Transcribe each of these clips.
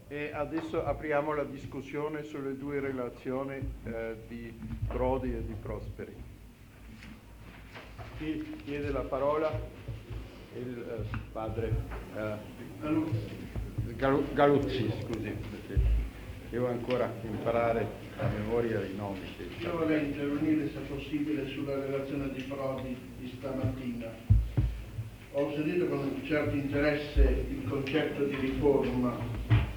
E adesso apriamo la discussione sulle due relazioni di Prodi e di Prosperi. Chi chiede la parola? Il padre Galuzzi, scusi, perché devo ancora imparare a memoria i nomi. Io vorrei intervenire, se possibile, sulla relazione di Prodi di stamattina. Ho sentito con un certo interesse il concetto di riforma,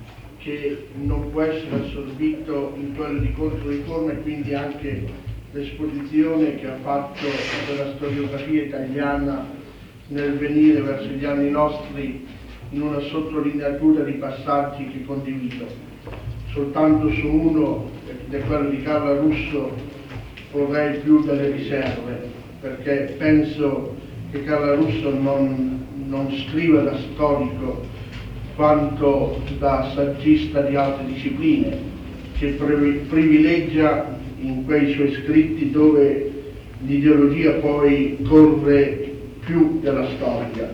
che non può essere assorbito in quello di controriforma, e quindi anche l'esposizione che ha fatto della storiografia italiana nel venire verso gli anni nostri in una sottolineatura di passaggi che condivido. Soltanto su uno, ed è quello di Carla Russo, vorrei più delle riserve, perché penso che Carla Russo non scriva da storico quanto da saggista di altre discipline, che privilegia in quei suoi scritti dove l'ideologia poi corre più della storia.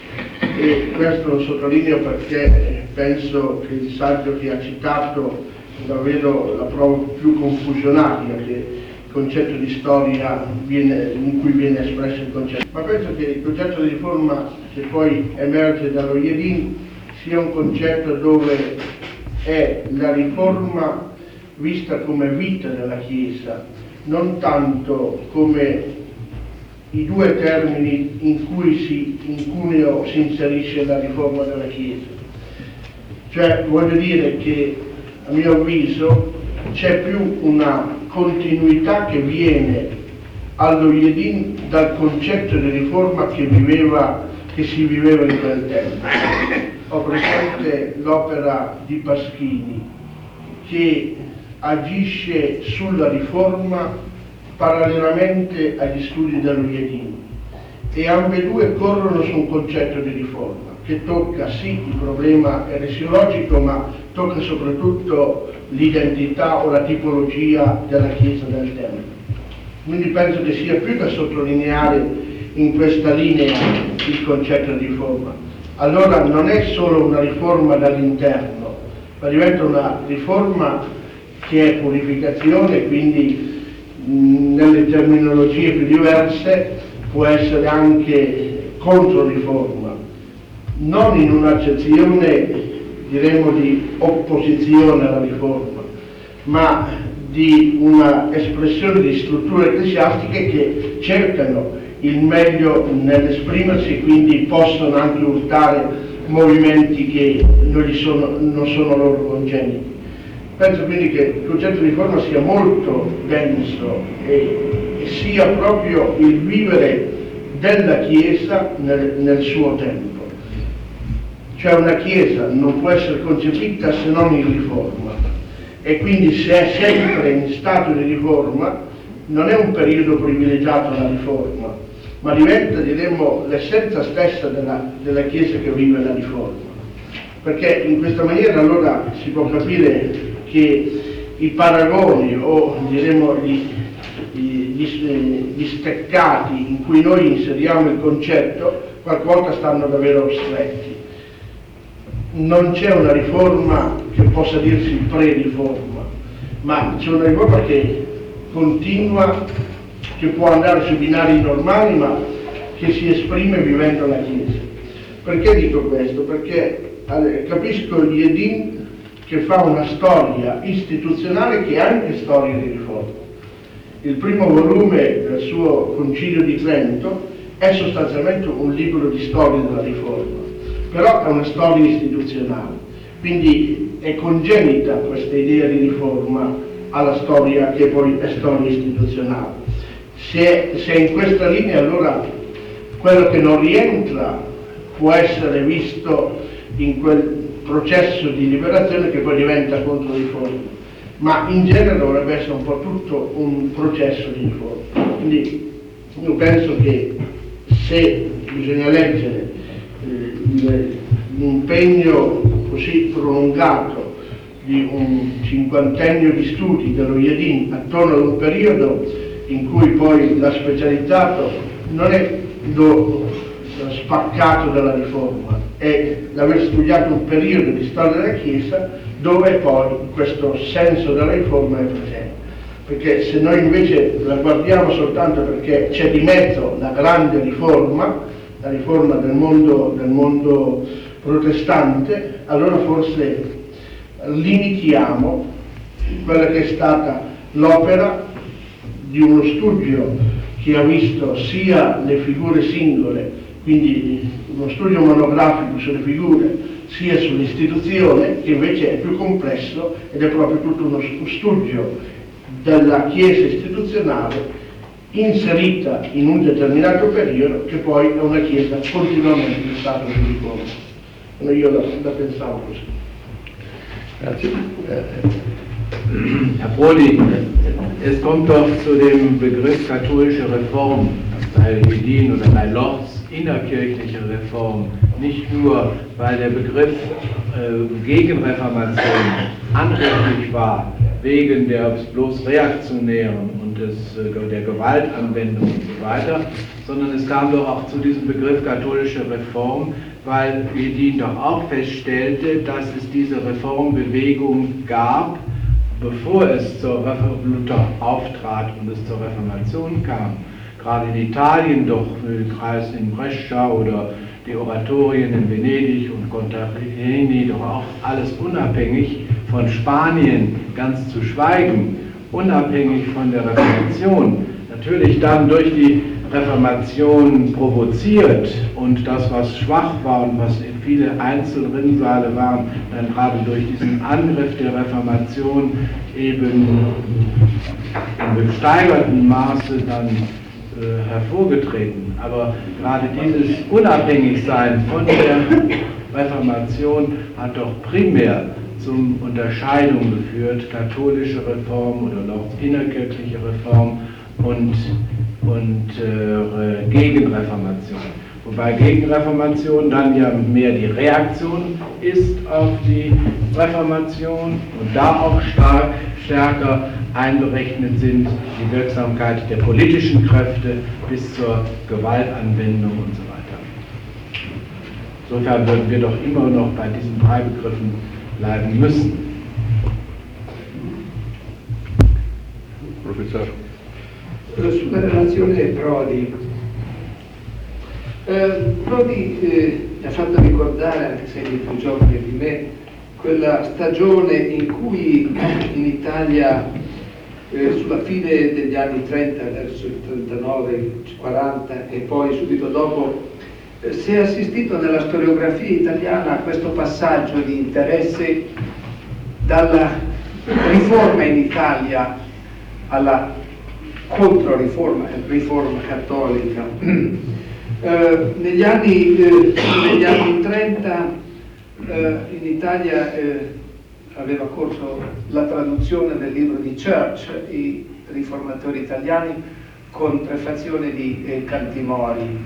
E questo lo sottolineo perché penso che il saggio che ha citato è davvero la prova più confusionaria che il concetto di storia in cui viene espresso il concetto. Ma penso che il concetto di riforma che poi emerge dallo Jedin sia un concetto dove è la riforma vista come vita della Chiesa, non tanto come i due termini in cui in cuneo si inserisce la riforma della Chiesa. Cioè, voglio dire che, a mio avviso, c'è più una continuità che viene allo Jedin dal concetto di riforma che si viveva in quel tempo. Ho presente l'opera di Paschini che agisce sulla riforma parallelamente agli studi dello Jedin, e ambedue corrono su un concetto di riforma che tocca sì il problema eresiologico, ma tocca soprattutto l'identità o la tipologia della Chiesa del tempo. Quindi penso che sia più da sottolineare in questa linea il concetto di riforma. Allora non è solo una riforma dall'interno, ma diventa una riforma che è purificazione, quindi nelle terminologie più diverse può essere anche controriforma, non in un'accezione, diremmo, di opposizione alla riforma, ma di una espressione di strutture ecclesiastiche che cercano il meglio nell'esprimersi, e quindi possono anche urtare movimenti che non sono loro congeniti. Penso quindi che il concetto di riforma sia molto denso e sia proprio il vivere della Chiesa nel suo tempo. Cioè una Chiesa non può essere concepita se non in riforma, e quindi se è sempre in stato di riforma non è un periodo privilegiato alla riforma, ma diventa, diremmo, l'essenza stessa della Chiesa che vive la riforma. Perché in questa maniera allora si può capire che i paragoni o, diremmo, gli steccati in cui noi inseriamo il concetto qualvolta stanno davvero stretti. Non c'è una riforma che possa dirsi pre-riforma, ma c'è una riforma che continua, che può andare su binari normali, ma che si esprime vivendo la Chiesa. Perché dico questo? Perché capisco il Jedin che fa una storia istituzionale che è anche storia di riforma. Il primo volume del suo Concilio di Trento è sostanzialmente un libro di storia della riforma, però è una storia istituzionale, quindi è congenita questa idea di riforma alla storia che poi è storia istituzionale. Se in questa linea, allora quello che non rientra può essere visto in quel processo di liberazione che poi diventa controriforma, ma in genere dovrebbe essere un po' tutto un processo di riforma. Quindi io penso che se bisogna leggere l'impegno così prolungato di un cinquantennio di studi dello Jedin attorno ad un periodo in cui poi l'ha specializzato, non è lo spaccato della riforma, e l'aver studiato un periodo di storia della Chiesa dove poi questo senso della riforma è presente. Perché se noi invece la guardiamo soltanto perché c'è di mezzo la grande riforma, la riforma del mondo protestante, allora forse limitiamo quella che è stata l'opera di uno studio che ha visto sia le figure singole, quindi uno studio monografico sulle figure, sia sull'istituzione, che invece è più complesso ed è proprio tutto uno studio della Chiesa istituzionale inserita in un determinato periodo, che poi è una Chiesa continuamente in stato di riforma. Io la pensavo così. Grazie. Herr Prodi, es kommt doch zu dem Begriff katholische Reform bei Hedin oder bei Lorz, innerkirchliche Reform, nicht nur, weil der Begriff Gegenreformation anrechlich war, wegen der bloß reaktionären und der Gewaltanwendung und so weiter, sondern es kam doch auch zu diesem Begriff katholische Reform, weil Hedin doch auch feststellte, dass es diese Reformbewegung gab, bevor es zur Luther auftrat und es zur Reformation kam. Gerade in Italien doch, der Kreis in Brescia oder die Oratorien in Venedig und Contarini, doch auch alles unabhängig von Spanien, ganz zu schweigen, unabhängig von der Reformation. Natürlich dann durch die Reformation provoziert und das, was schwach war und was viele Einzelrinnsale waren, dann gerade durch diesen Angriff der Reformation eben in gesteigertem Maße dann hervorgetreten. Aber gerade dieses Unabhängigsein von der Reformation hat doch primär zum Unterscheidung geführt, katholische Reform oder noch innerkirchliche Reform und Gegenreformation. Wobei Gegenreformation dann ja mehr die Reaktion ist auf die Reformation und da auch stärker einberechnet sind die Wirksamkeit der politischen Kräfte bis zur Gewaltanwendung und so weiter. Insofern würden wir doch immer noch bei diesen drei Begriffen bleiben müssen. Professor. Sulla relazione Prodi, Prodi mi ha fatto ricordare, anche se è di più giovane di me, quella stagione in cui in Italia sulla fine degli anni 30, verso il 39, 40 e poi subito dopo, si è assistito nella storiografia italiana a questo passaggio di interesse dalla riforma in Italia alla controriforma, riforma cattolica. Negli anni 30 in Italia aveva corso la traduzione del libro di Church, I riformatori italiani, con prefazione di Cantimori.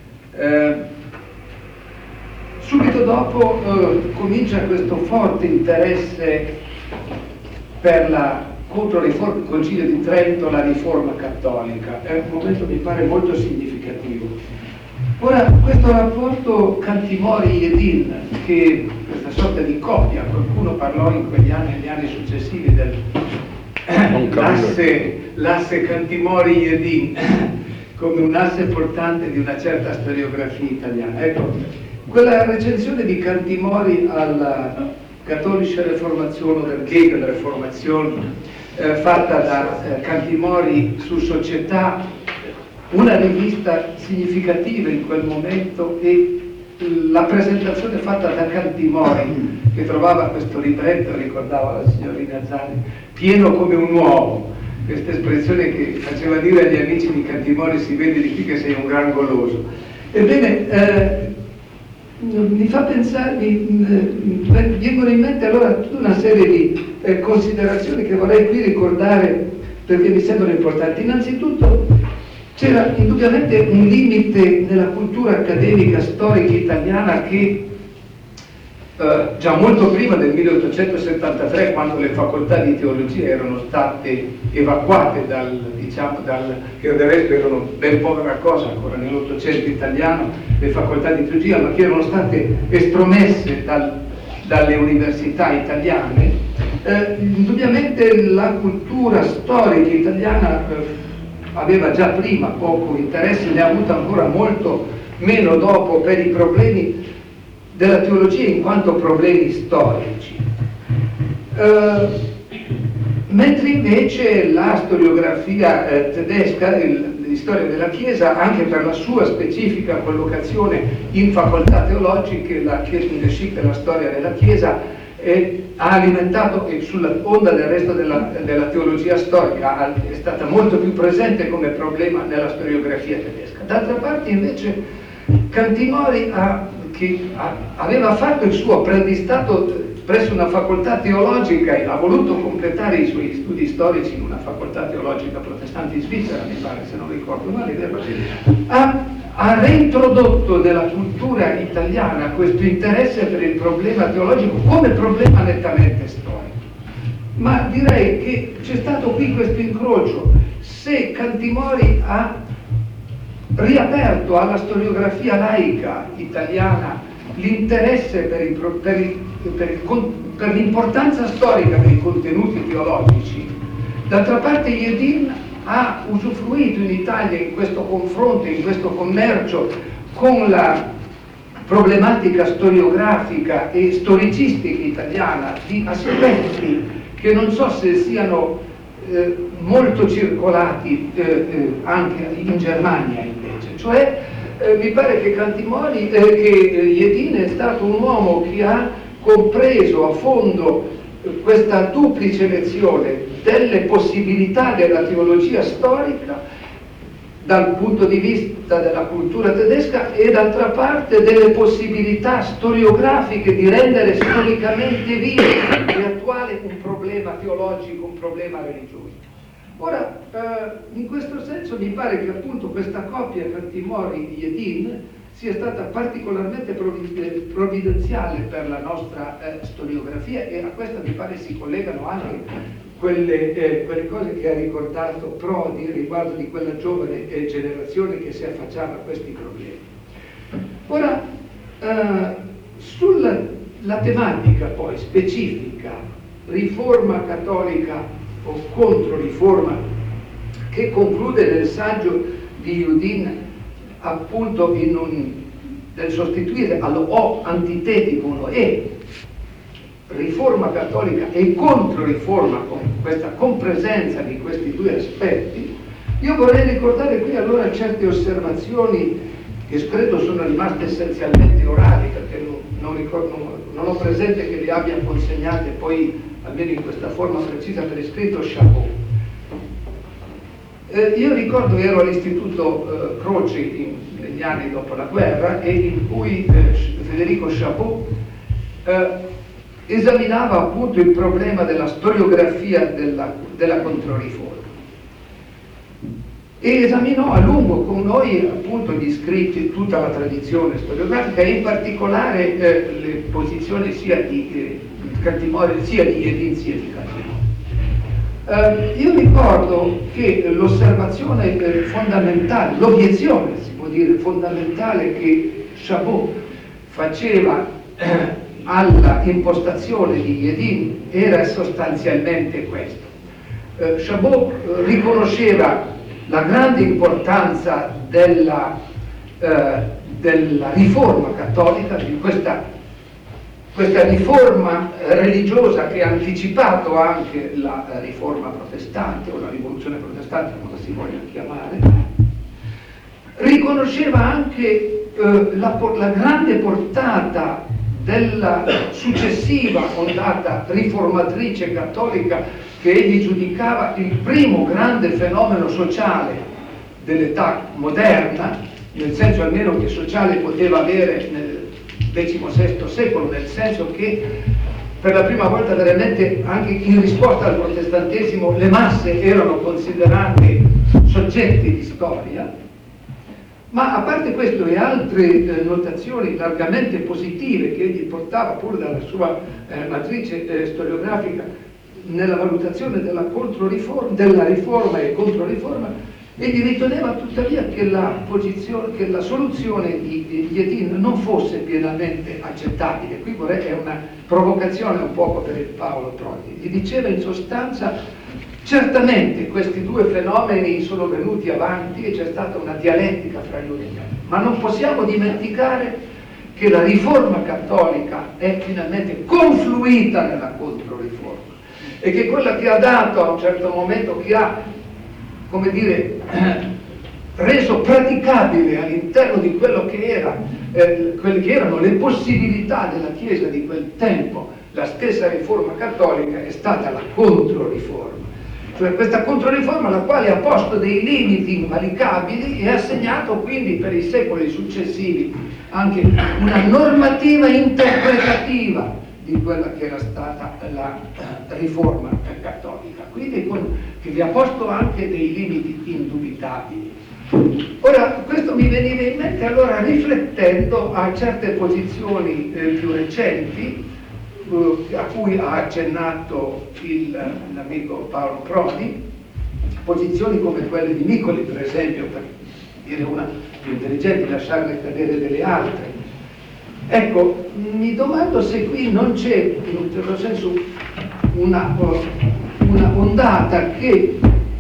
Subito dopo comincia questo forte interesse per la controriforma, il Concilio di Trento, la riforma cattolica. È un momento, mi pare, molto significativo. Ora, questo rapporto Cantimori-Jedin, che questa sorta di coppia, qualcuno parlò in quegli anni, negli anni successivi l'asse Cantimori-Jedin come un asse portante di una certa storiografia italiana. Ecco, quella recensione di Cantimori alla Katholische Reformation oder Gegenreformation fatta da Cantimori su Società, una rivista significativa in quel momento, e la presentazione fatta da Cantimori, che trovava questo libretto, ricordava la signorina Zani, pieno come un uovo, questa espressione che faceva dire agli amici di Cantimori: si vede di qui che sei un gran goloso. Ebbene, mi fa pensare, vengono in mente allora tutta una serie di considerazioni che vorrei qui ricordare perché mi sembrano importanti. Innanzitutto c'era indubbiamente un limite nella cultura accademica storica italiana che già molto prima del 1873, quando le facoltà di teologia erano state evacuate che del resto erano ben povera cosa ancora nell'Ottocento italiano, le facoltà di teologia, ma che erano state estromesse dalle università italiane. Indubbiamente la cultura storica italiana aveva già prima poco interesse, ne ha avuto ancora molto meno dopo per i problemi della teologia in quanto problemi storici. Mentre invece la storiografia tedesca, di storia della Chiesa, anche per la sua specifica collocazione in facoltà teologiche, la Kirchengeschichte, la storia della Chiesa, ha alimentato, e sulla onda del resto della teologia storica, è stata molto più presente come problema nella storiografia tedesca. D'altra parte invece Cantimori che aveva fatto il suo apprendistato presso una facoltà teologica e ha voluto completare i suoi studi storici in una facoltà teologica protestante in Svizzera, mi pare, se non ricordo male, ha reintrodotto nella cultura italiana questo interesse per il problema teologico come problema nettamente storico. Ma direi che c'è stato qui questo incrocio. Se Cantimori ha riaperto alla storiografia laica italiana l'interesse per l'importanza storica dei contenuti teologici, d'altra parte Jedin ha usufruito in Italia in questo confronto, in questo commercio con la problematica storiografica e storicistica italiana di aspetti che non so se siano molto circolati anche in Germania invece, cioè mi pare che Jedin è stato un uomo che ha compreso a fondo questa duplice lezione delle possibilità della teologia storica dal punto di vista della cultura tedesca e d'altra parte delle possibilità storiografiche di rendere storicamente vivo e attuale un problema teologico, un problema religioso. Ora, in questo senso mi pare che appunto questa coppia Cantimori-Jedin sia stata particolarmente provvidenziale per la nostra storiografia, e a questa mi pare si collegano anche quelle cose che ha ricordato Prodi riguardo di quella giovane generazione che si affacciava a questi problemi. Ora, sulla tematica poi specifica, riforma cattolica o controriforma, che conclude nel saggio di Jedin appunto nel sostituire allo O antitetico uno E, riforma cattolica e controriforma, con questa compresenza di questi due aspetti, io vorrei ricordare qui allora certe osservazioni che credo sono rimaste essenzialmente orali, perché non ho presente che le abbia consegnate poi, almeno in questa forma precisa per iscritto, Chabot. Io ricordo che ero all'istituto Croci negli anni dopo la guerra, e in cui Federico Chabot esaminava appunto il problema della storiografia della controriforma, e esaminò a lungo con noi appunto gli scritti, tutta la tradizione storiografica, e in particolare le posizioni sia di Cantimori, sia di Jedin sia di Cantimori. Io ricordo che l'osservazione fondamentale, l'obiezione si può dire fondamentale che Chabot faceva alla impostazione di Jedin era sostanzialmente questo. Chabot riconosceva la grande importanza della riforma cattolica, di questa riforma religiosa che ha anticipato anche la riforma protestante o la rivoluzione protestante, come si voglia chiamare. Riconosceva anche la grande portata della successiva ondata riformatrice cattolica, che egli giudicava il primo grande fenomeno sociale dell'età moderna, nel senso almeno che sociale poteva avere nel XVI secolo, nel senso che per la prima volta veramente anche in risposta al protestantesimo le masse erano considerate soggetti di storia, Ma a parte questo e altre notazioni largamente positive che egli portava pure dalla sua matrice storiografica nella valutazione della riforma e controriforma, egli riteneva tuttavia che la soluzione di Jedin non fosse pienamente accettabile. Qui è una provocazione un poco per il Paolo Prodi. Gli diceva in sostanza: certamente questi due fenomeni sono venuti avanti e c'è stata una dialettica fra gli uni, ma non possiamo dimenticare che la riforma cattolica è finalmente confluita nella controriforma e che quella che ha dato a un certo momento, che ha, come dire, reso praticabile all'interno di quello che quelle che erano le possibilità della Chiesa di quel tempo, la stessa riforma cattolica, è stata la controriforma. Cioè questa controriforma, la quale ha posto dei limiti invalicabili e ha segnato quindi per i secoli successivi anche una normativa interpretativa di quella che era stata la riforma cattolica, quindi che vi ha posto anche dei limiti indubitabili. Ora, questo mi veniva in mente allora riflettendo a certe posizioni più recenti, a cui ha accennato l'amico Paolo Prodi, posizioni come quelle di Nicoli, per esempio, per dire una più intelligente, lasciarne cadere delle altre. Ecco, mi domando se qui non c'è, in un certo senso, una ondata che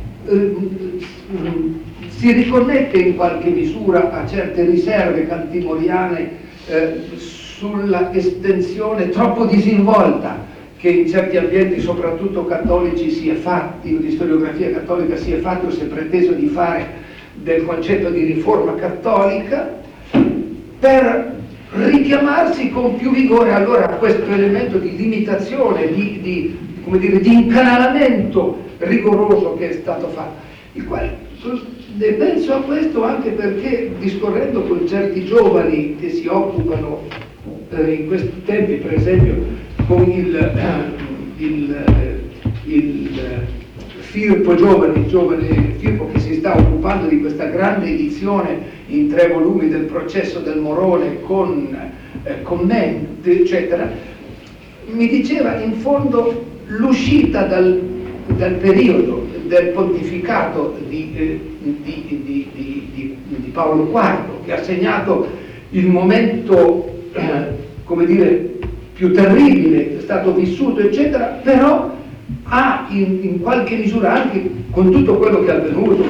si riconnette in qualche misura a certe riserve cantimoriane sulla estensione troppo disinvolta che in certi ambienti, soprattutto cattolici, si è fatti, o di storiografia cattolica si è fatto o si è preteso di fare del concetto di riforma cattolica, per richiamarsi con più vigore allora a questo elemento di limitazione, di incanalamento rigoroso che è stato fatto, il quale penso a questo anche perché, discorrendo con certi giovani che si occupano in questi tempi, per esempio con il Firpo giovane, il giovane Firpo che si sta occupando di questa grande edizione in 3 volumi del processo del Morone con commenti, eccetera, mi diceva in fondo l'uscita dal periodo del pontificato di Paolo IV, che ha segnato il momento come dire più terribile, è stato vissuto, eccetera, però ha in qualche misura, anche con tutto quello che è avvenuto,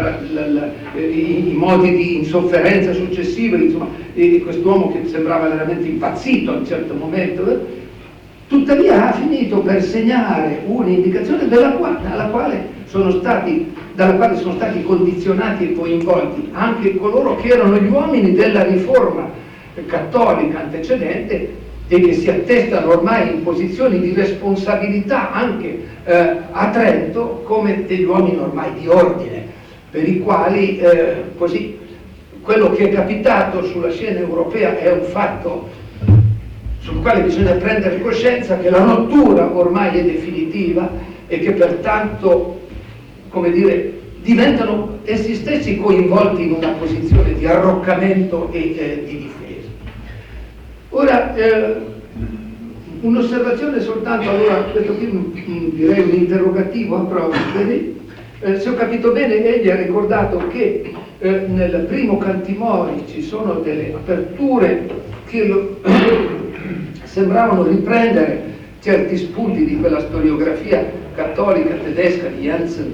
i modi di insofferenza successiva, insomma, e quest'uomo che sembrava veramente impazzito a un certo momento, tuttavia ha finito per segnare un'indicazione dalla quale sono stati condizionati e coinvolti anche coloro che erano gli uomini della riforma cattolica antecedente e che si attestano ormai in posizioni di responsabilità anche a Trento come degli uomini ormai di ordine, per i quali così quello che è capitato sulla scena europea è un fatto sul quale bisogna prendere coscienza, che la rottura ormai è definitiva e che pertanto, come dire, diventano essi stessi coinvolti in una posizione di arroccamento e di difesa. Ora, un'osservazione soltanto, allora, questo qui direi un interrogativo a Prodi. Se ho capito bene, egli ha ricordato che nel primo Cantimori ci sono delle aperture che sembravano riprendere certi spunti di quella storiografia cattolica tedesca di Jensen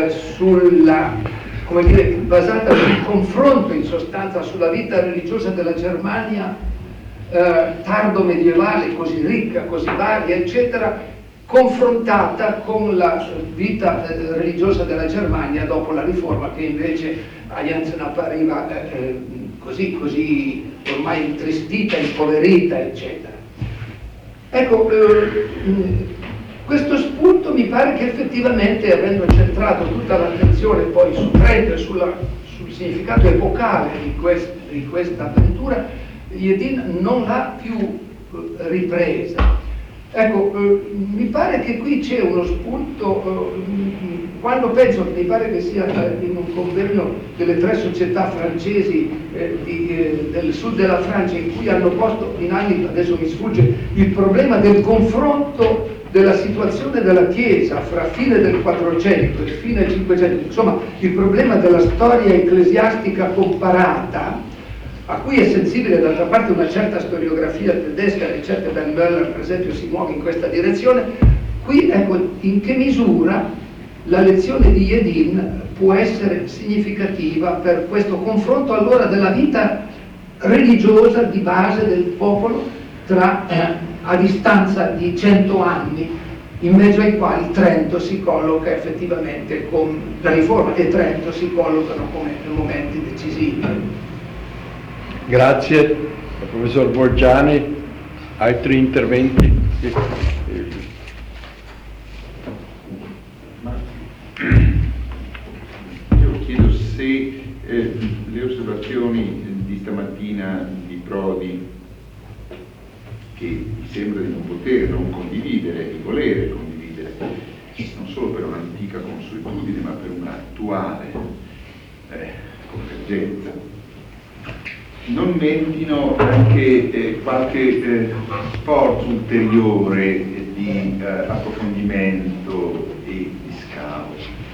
come dire, basata sul confronto in sostanza sulla vita religiosa della Germania tardo medievale, così ricca, così varia, eccetera, confrontata con la vita religiosa della Germania dopo la riforma, che invece a Jensen appariva così ormai intristita, impoverita, eccetera. Ecco, questo spunto mi pare che effettivamente, avendo centrato tutta l'attenzione poi su Trento e sul significato epocale di questa avventura, Jedin non l'ha più ripresa. Ecco, mi pare che qui c'è uno spunto, quando penso, mi pare che sia in un convegno delle 3 società francesi del sud della Francia, in cui hanno posto in anni, adesso mi sfugge, il problema del confronto della situazione della Chiesa fra fine del 400 e fine del 500, insomma il problema della storia ecclesiastica comparata, a cui è sensibile d'altra parte una certa storiografia tedesca, ricette da Möller per esempio si muove in questa direzione. Qui ecco in che misura la lezione di Jedin può essere significativa per questo confronto allora della vita religiosa di base del popolo a distanza di 100 anni, in mezzo ai quali Trento si colloca effettivamente con la riforma e Trento si collocano come momenti decisivi. Grazie, professor Borgiani. Altri interventi? Io chiedo se le osservazioni di stamattina di Prodi, che mi sembra di non poter non condividere, di volere condividere, non solo per un'antica consuetudine ma per un'attuale convergenza, non mettino anche qualche sforzo ulteriore di approfondimento e di scavo.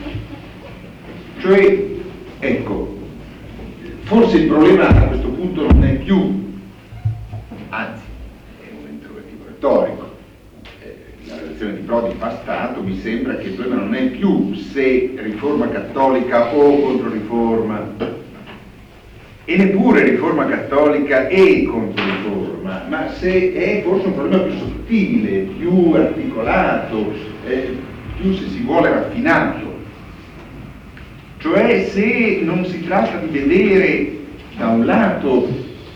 Cioè, ecco, forse il problema a questo punto non è più, anzi, è un interrogativo retorico, la relazione di Prodi fa stato, mi sembra che il problema non è più se riforma cattolica o controriforma, e neppure riforma cattolica e controriforma, ma se è forse un problema più sottile, più articolato, più, se si vuole, raffinato. Cioè se non si tratta di vedere da un lato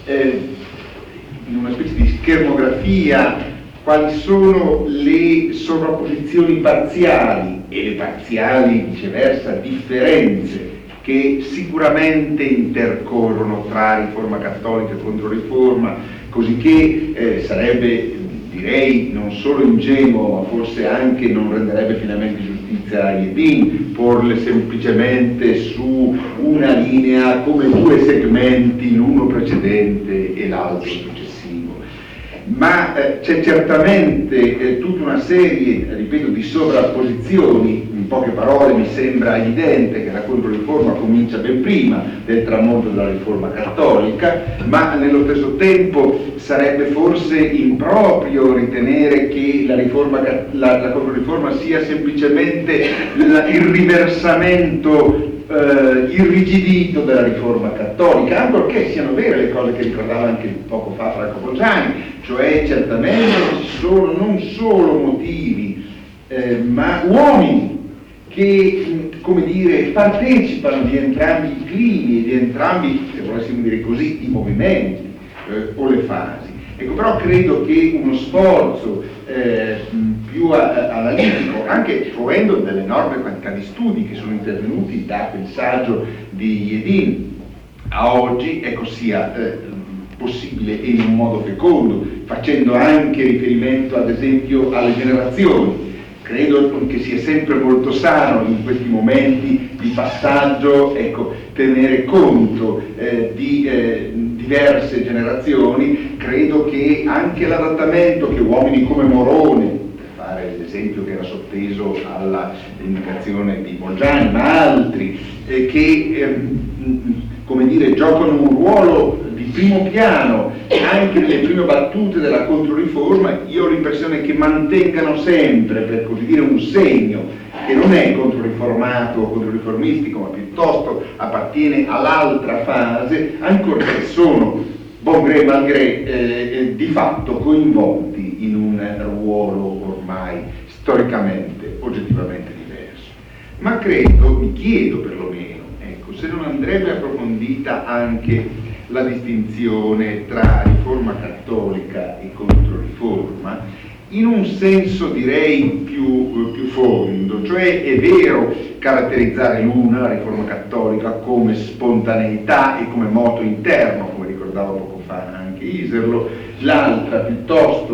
in una specie di schermografia quali sono le sovrapposizioni parziali e le parziali viceversa differenze che sicuramente intercorrono tra riforma cattolica e controriforma, così che sarebbe, direi, non solo ingenuo, ma forse anche non renderebbe finalmente giustizia a Jedin porle semplicemente su una linea come 2 segmenti, l'uno precedente e l'altro successivo. Ma c'è certamente tutta una serie, ripeto, di sovrapposizioni. In poche parole mi sembra evidente che la controriforma comincia ben prima del tramonto della riforma cattolica, ma nello stesso tempo sarebbe forse improprio ritenere che la controriforma sia semplicemente il riversamento irrigidito della riforma cattolica, ancorché siano vere le cose che ricordava anche poco fa Franco Bolgiani, cioè certamente ci sono non solo motivi ma uomini che, come dire, partecipano di entrambi i climi, di entrambi, se volessimo dire così, i movimenti o le fasi. Ecco, però credo che uno sforzo più analitico, anche fruendo dell'enorme quantità di studi che sono intervenuti da quel saggio di Jedin a oggi, ecco, sia possibile e in un modo fecondo, facendo anche riferimento ad esempio alle generazioni. Credo che sia sempre molto sano in questi momenti di passaggio, ecco, tenere conto di diverse generazioni. Credo che anche l'adattamento che uomini come Morone, per fare l'esempio che era sotteso alla indicazione di Bolgiani, ma altri che come dire, giocano un ruolo di primo piano anche nelle prime battute della controriforma, io ho l'impressione che mantengano sempre, per così dire, un segno che non è controriformato o controriformistico, ma piuttosto appartiene all'altra fase, ancorché sono, bon gré mal gré, di fatto coinvolti in un ruolo ormai storicamente, oggettivamente diverso. Ma credo, mi chiedo perlomeno, ecco, se non andrebbe approfondita anche la distinzione tra riforma cattolica e controriforma in un senso direi più fondo, cioè è vero caratterizzare l'una, la riforma cattolica, come spontaneità e come moto interno, come ricordava poco fa anche Iserlo, l'altra piuttosto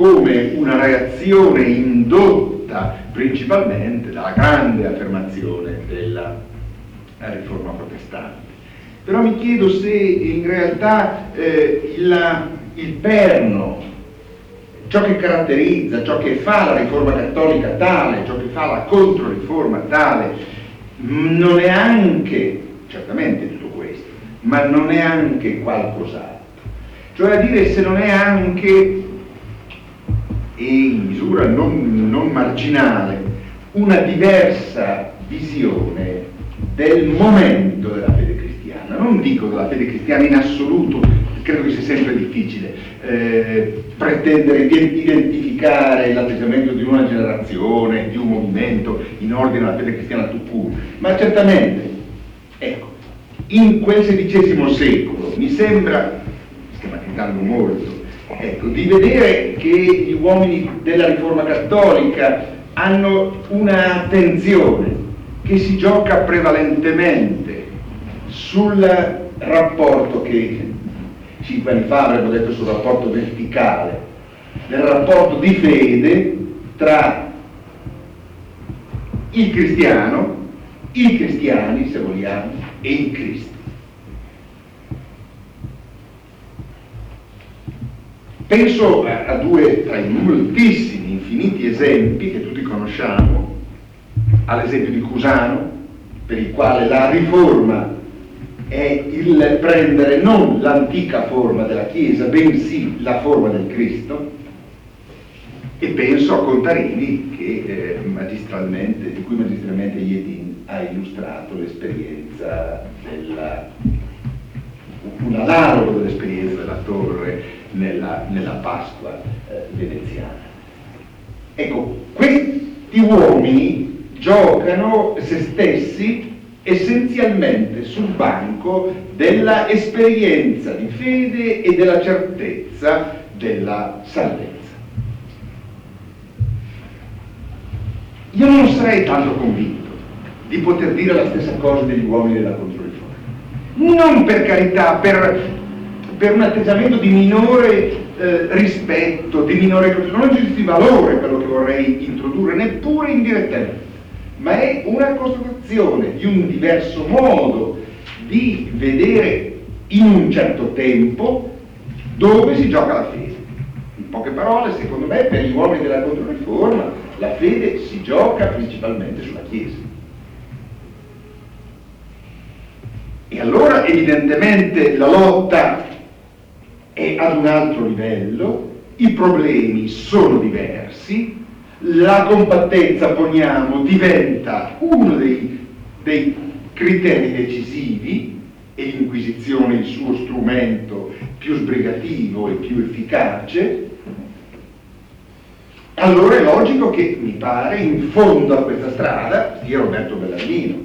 come una reazione indotta principalmente dalla grande affermazione della riforma protestante. Però mi chiedo se in realtà il perno, ciò che caratterizza, ciò che fa la riforma cattolica tale, ciò che fa la controriforma tale, non è anche, certamente tutto questo, ma non è anche qualcos'altro. Cioè a dire, se non è anche, e in misura non marginale, una diversa visione del momento della fede cristiana. Non dico della fede cristiana in assoluto, credo che sia sempre difficile pretendere di identificare l'atteggiamento di una generazione, di un movimento in ordine alla fede cristiana tout court, ma certamente, ecco, in quel XVI secolo mi sembra, schematizzando molto, ecco, di vedere che gli uomini della riforma cattolica hanno una attenzione che si gioca prevalentemente sul rapporto che 5 anni fa avremmo detto sul rapporto verticale, nel rapporto di fede tra il cristiano, i cristiani se vogliamo, e il Cristo. Penso a due tra i moltissimi, infiniti esempi che tutti conosciamo, all'esempio di Cusano, per il quale la riforma è il prendere non l'antica forma della Chiesa, bensì la forma del Cristo, e penso a Contarini che di cui magistralmente Iedin ha illustrato l'esperienza un analogo dell'esperienza della torre nella Pasqua veneziana. Ecco, questi uomini giocano se stessi essenzialmente sul banco della esperienza di fede e della certezza della salvezza. Io non sarei tanto convinto di poter dire la stessa cosa degli uomini della Controriforma. Non per carità, per un atteggiamento di minore rispetto, di minore, non è giusto di valore quello che vorrei introdurre, neppure indirettamente, ma è una constatazione di un diverso modo di vedere in un certo tempo dove si gioca la fede. In poche parole, secondo me, per gli uomini della Controriforma la fede si gioca principalmente sulla Chiesa. E allora evidentemente la lotta è ad un altro livello, i problemi sono diversi, la compattezza, poniamo, diventa uno dei criteri decisivi e l'Inquisizione il suo strumento più sbrigativo e più efficace. Allora è logico che, mi pare, in fondo a questa strada stia Roberto Bellarmino.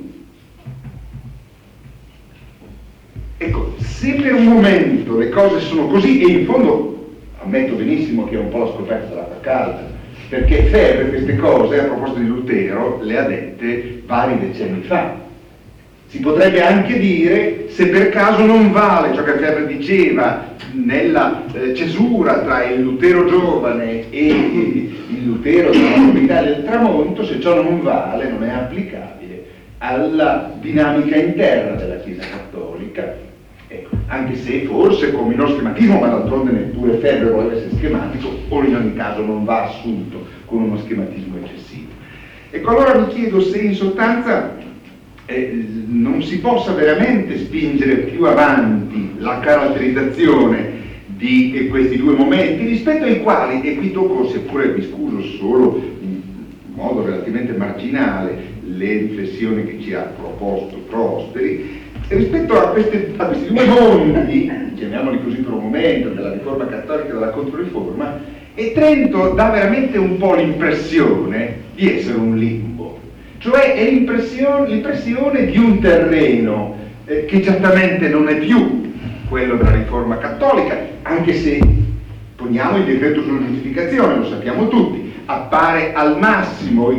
Ecco, se per un momento le cose sono così, e in fondo ammetto benissimo che è un po' la scoperta dell'acqua calda, perché Febre queste cose, a proposito di Lutero, le ha dette vari decenni fa. Si potrebbe anche dire, se per caso non vale ciò che Febre diceva nella cesura tra il Lutero giovane e il Lutero della comunità del tramonto, se ciò non vale, non è applicabile alla dinamica interna della Chiesa cattolica. Ecco, anche se forse come no schematismo, ma d'altronde neppure Febre voleva essere schematico, o in ogni caso non va assunto con uno schematismo eccessivo. Ecco, allora mi chiedo se in sostanza non si possa veramente spingere più avanti la caratterizzazione di questi due momenti, rispetto ai quali, e qui tocco, seppure mi scuso solo in modo relativamente marginale, le riflessioni che ci ha proposto Prosperi, rispetto a questi due mondi, chiamiamoli così per un momento, della riforma cattolica e della controriforma, e Trento dà veramente un po' l'impressione di essere un limbo, cioè è l'impressione di un terreno che certamente non è più quello della riforma cattolica, anche se, poniamo il decreto sulla giustificazione, lo sappiamo tutti, appare al massimo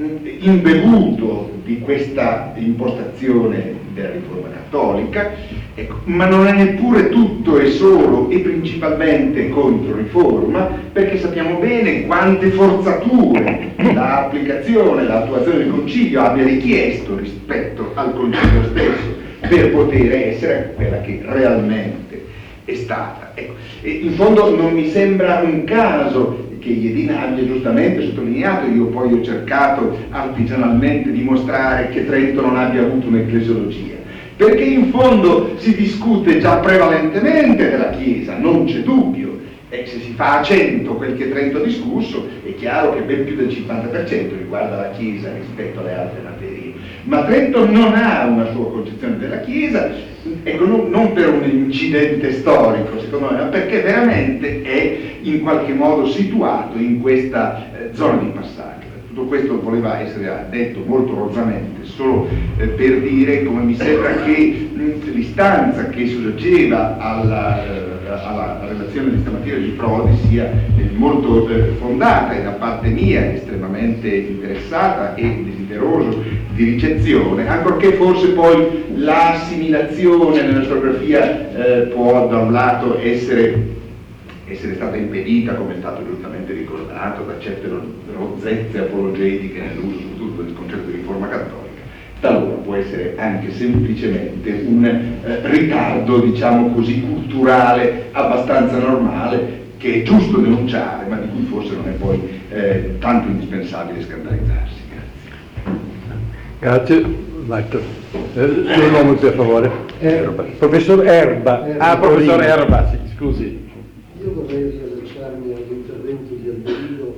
imbevuto di questa impostazione della riforma cattolica, Ecco, ma non è neppure tutto e solo e principalmente Controriforma, perché sappiamo bene quante forzature l'applicazione, l'attuazione del Concilio abbia richiesto rispetto al Concilio stesso per poter essere quella che realmente è stata. Ecco, e in fondo non mi sembra un caso che Iedina abbia giustamente sottolineato, io poi ho cercato artigianalmente di mostrare che Trento non abbia avuto un'ecclesiologia, perché in fondo si discute già prevalentemente della Chiesa, non c'è dubbio, e se si fa a 100 quel che Trento ha discusso, è chiaro che ben più del 50% riguarda la Chiesa rispetto alle altre materie, ma Trento non ha una sua concezione della Chiesa, ecco, non per un incidente storico secondo me, ma perché veramente è in qualche modo situato in questa zona di passaggio. Tutto questo voleva essere detto molto rozzamente, solo per dire come mi sembra che l'istanza che soggiaceva alla relazione di stamattina di Prodi sia molto fondata e da parte mia estremamente interessata e desideroso di ricezione, ancorché forse poi l'assimilazione nella storiografia può da un lato essere stata impedita, come è stato giustamente ricordato, da certe rozzezze apologetiche nell'uso soprattutto del concetto di riforma cattolica, talora può essere anche semplicemente un ritardo, diciamo così, culturale abbastanza normale, che è giusto denunciare, ma di cui forse non è poi tanto indispensabile scandalizzarsi. Grazie. Walter. Suo nome per favore. Professor Erba. Professor Erba, sì, scusi. Io vorrei riallacciarmi all'intervento di Alberigo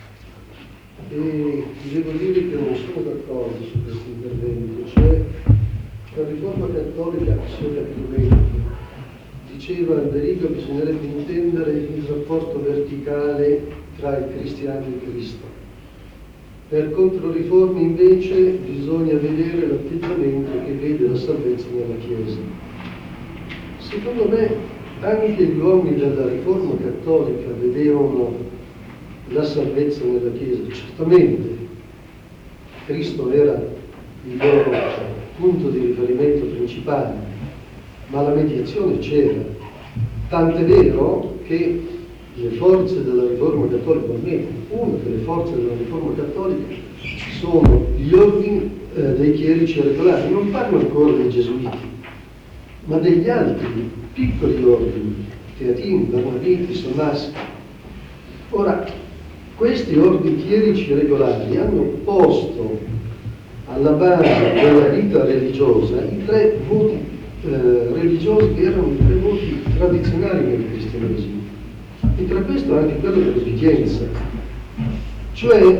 e devo dire che non sono d'accordo su questo intervento, cioè la riforma cattolica, se ho capito bene, diceva Alberigo che bisognerebbe intendere il rapporto verticale tra i cristiani e Cristo. Per Controriforma invece bisogna vedere l'atteggiamento che vede la salvezza nella Chiesa. Secondo me anche gli uomini della riforma cattolica vedevano la salvezza nella Chiesa. Certamente Cristo era il loro punto di riferimento principale, ma la mediazione c'era. Tant'è vero che le forze della riforma cattolica, almeno una delle forze della riforma cattolica, sono gli ordini dei chierici regolari. Non parlo ancora dei gesuiti, ma degli altri piccoli ordini, teatini, bernardini, sommaschi. Ora, questi ordini chierici regolari hanno posto alla base della vita religiosa i tre voti religiosi che erano i tre voti tradizionali nel cristianesimo, e tra questo anche quello dell'obbedienza. Cioè,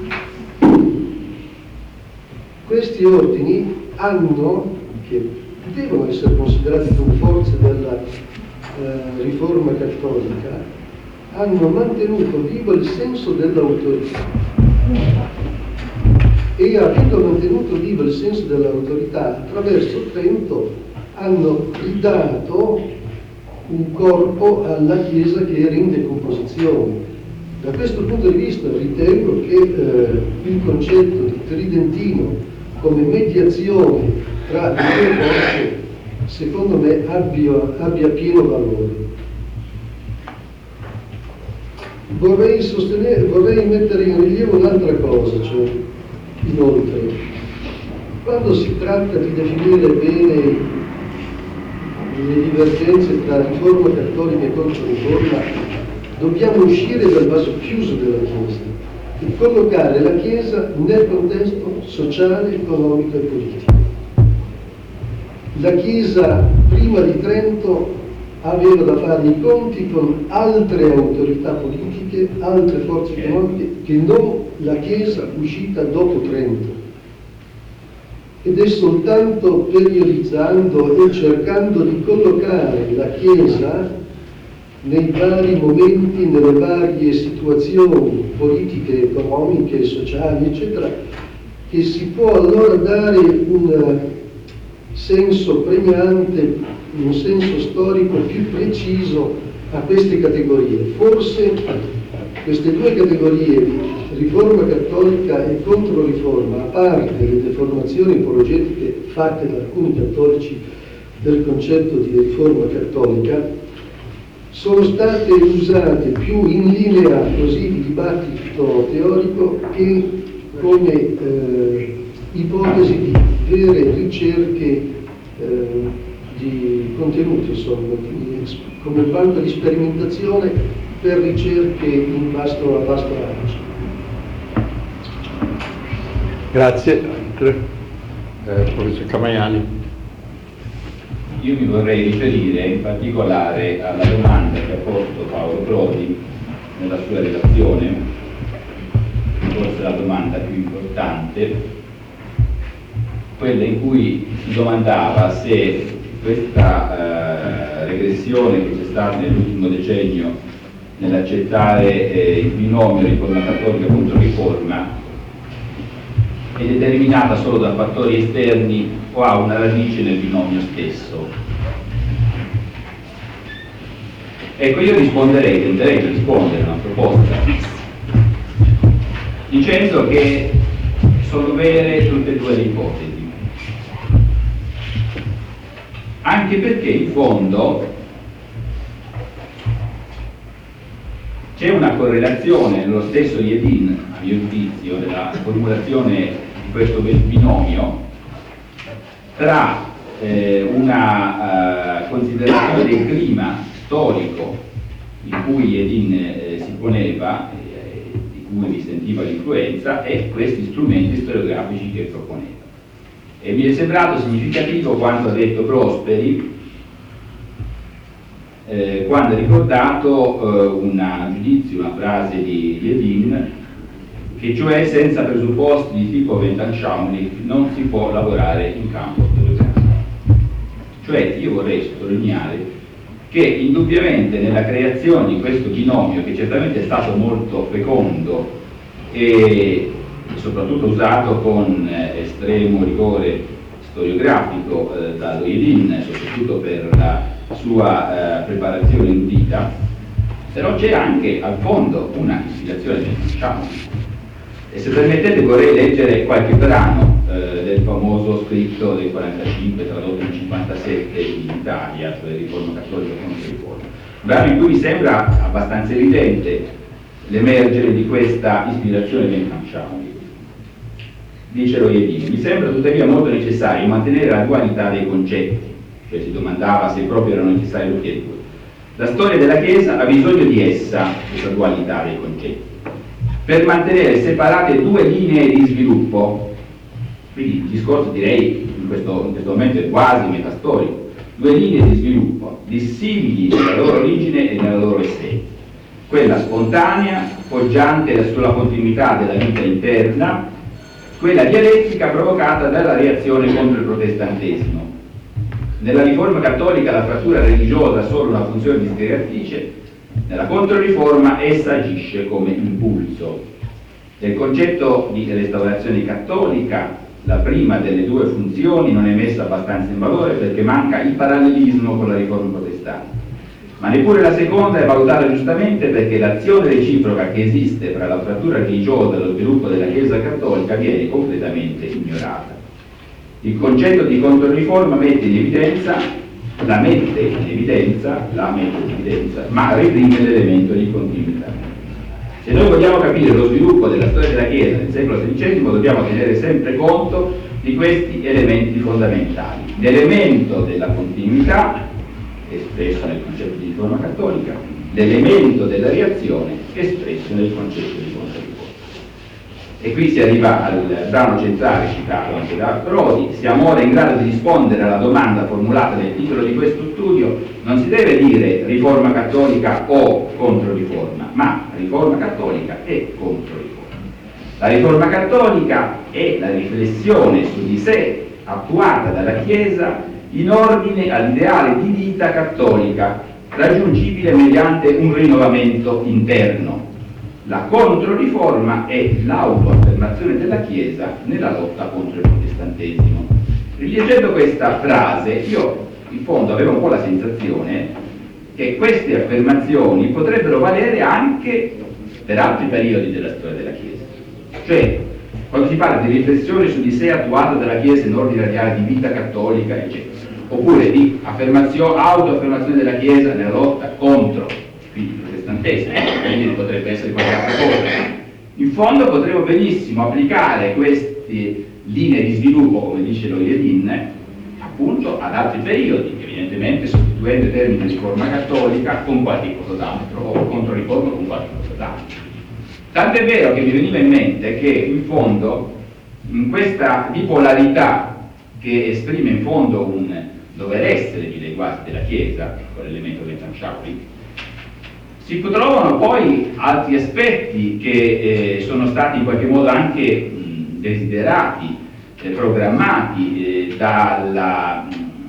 questi ordini hanno, che devono essere considerati come forze della riforma cattolica, hanno mantenuto vivo il senso dell'autorità e, avendo mantenuto vivo il senso dell'autorità, attraverso Trento hanno ridato un corpo alla Chiesa che era in decomposizione. Da questo punto di vista ritengo che il concetto di tridentino come mediazione tra le due forze, secondo me, abbia pieno valore. Vorrei mettere in rilievo un'altra cosa, cioè, inoltre, quando si tratta di definire bene le divergenze tra riforma cattolica e Controriforma, dobbiamo uscire dal vaso chiuso della Chiesa e collocare la Chiesa nel contesto sociale, economico e politico. La Chiesa prima di Trento aveva da fare i conti con altre autorità politiche, altre forze economiche, che non la Chiesa uscita dopo Trento. Ed è soltanto periodizzando e cercando di collocare la Chiesa nei vari momenti, nelle varie situazioni politiche, economiche, sociali, eccetera, che si può allora dare un senso pregnante, un senso storico più preciso a queste categorie. Forse queste due categorie, riforma cattolica e Controriforma, a parte le deformazioni apologetiche fatte da alcuni cattolici del concetto di riforma cattolica sono state usate più in linea così di dibattito teorico che come ipotesi di vere ricerche di contenuti, insomma, come banco di sperimentazione per ricerche a vasto raggio. Grazie. Professor Camaiani. Io mi vorrei riferire in particolare alla domanda che ha posto Paolo Prodi nella sua relazione, forse la domanda più importante, quella in cui si domandava se questa regressione che c'è stata nell'ultimo decennio nell'accettare il binomio riforma cattolica contro riforma è determinata solo da fattori esterni o ha una radice nel binomio stesso. Ecco, io tenterei di rispondere a una proposta dicendo che sono vere tutte e due le ipotesi, anche perché in fondo c'è una correlazione nello stesso Yedin, a mio giudizio, nella formulazione di questo binomio tra una considerazione del clima storico in cui Yedin si poneva, di cui risentiva l'influenza, e questi strumenti storiografici che proponeva. E mi è sembrato significativo quanto ha detto Prosperi quando ha ricordato un giudizio, una frase di Yedin, che cioè senza presupposti di tipo Weltanschaulich non si può lavorare in campo storiografico. Cioè io vorrei sottolineare che indubbiamente nella creazione di questo binomio, che certamente è stato molto fecondo e soprattutto usato con estremo rigore storiografico dallo Yedin, soprattutto per la sua preparazione erudita, però c'è anche al fondo una ispirazione Weltanschaulich. E se permettete vorrei leggere qualche brano del famoso scritto del 45 tradotto nel 57 in Italia, cioè Riforma cattolica contro riforma, un brano in cui mi sembra abbastanza evidente l'emergere di questa ispirazione Weltanschaulich. Dice lo Yedin: mi sembra tuttavia molto necessario mantenere la dualità dei concetti, cioè si domandava se proprio erano necessari tutti e due. La storia della Chiesa ha bisogno di essa, questa dualità dei concetti, per mantenere separate due linee di sviluppo. Quindi il discorso, direi, in questo momento è quasi metastorico. Due linee di sviluppo dissimili nella loro origine e nella loro essenza. Quella spontanea, poggiante sulla continuità della vita interna, quella dialettica provocata dalla reazione contro il protestantesimo. Nella riforma cattolica la frattura religiosa ha solo una funzione disgregatrice, nella Controriforma essa agisce come impulso. Nel concetto di restaurazione cattolica la prima delle due funzioni non è messa abbastanza in valore perché manca il parallelismo con la riforma protestante, ma neppure la seconda è valutata giustamente perché l'azione reciproca che esiste tra la frattura religiosa e lo sviluppo della Chiesa cattolica viene completamente ignorata. Il concetto di Controriforma mette in evidenza, ma reprime l'elemento di continuità. Se noi vogliamo capire lo sviluppo della storia della Chiesa nel secolo XVI dobbiamo tenere sempre conto di questi elementi fondamentali. L'elemento della continuità, espresso nel concetto di riforma cattolica, l'elemento della reazione, espresso nel concetto di Controriforma. E qui si arriva al brano centrale citato anche da Prodi. Siamo ora in grado di rispondere alla domanda formulata nel titolo di questo studio. Non si deve dire riforma cattolica o controriforma, ma riforma cattolica e controriforma. La riforma cattolica è la riflessione su di sé attuata dalla Chiesa in ordine all'ideale di vita cattolica, raggiungibile mediante un rinnovamento interno. La controriforma è l'autoaffermazione della Chiesa nella lotta contro il protestantesimo. Rileggendo questa frase, io in fondo avevo un po' la sensazione che queste affermazioni potrebbero valere anche per altri periodi della storia della Chiesa. Cioè, quando si parla di riflessione su di sé attuata dalla Chiesa in ordine all'ideale di vita cattolica, eccetera, oppure di autoaffermazione della Chiesa nella lotta contro il protestantesimo, quindi potrebbe essere qualche altra cosa. In fondo potremmo benissimo applicare queste linee di sviluppo, come dice lo Jedin, appunto ad altri periodi, evidentemente sostituendo i termini di riforma cattolica con qualche cosa d'altro, o controriforma con qualche cosa d'altro. Tant'è vero che mi veniva in mente che in fondo, in questa bipolarità che esprime in fondo un dover essere, direi quasi, della Chiesa, con l'elemento del Weltanschauung, si trovano poi altri aspetti che sono stati in qualche modo anche desiderati, programmati dalla